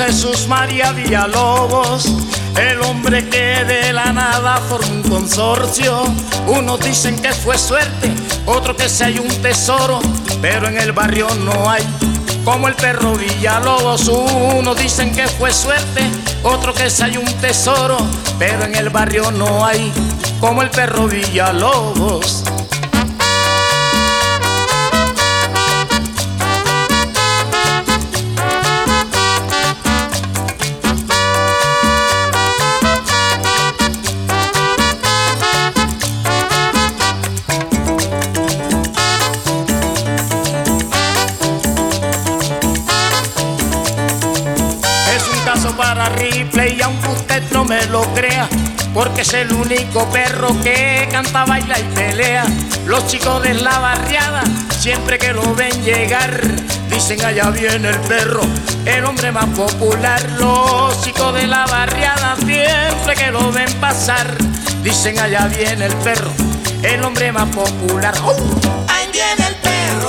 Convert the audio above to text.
Jesús María Villalobos, el hombre que de la nada formó un consorcio. Unos dicen que fue suerte, otros que se hay un tesoro, pero en el barrio no hay como el perro Villalobos. Unos dicen que fue suerte, otros que se hay un tesoro, pero en el barrio no hay como el perro Villalobos. Para Ripley, y aunque usted no me lo crea, porque es el único perro que canta, baila y pelea. Los chicos de la barriada, siempre que lo ven llegar, dicen allá viene el perro, el hombre más popular. Los chicos de la barriada, siempre que lo ven pasar, dicen allá viene el perro, el hombre más popular. Ahí viene el perro.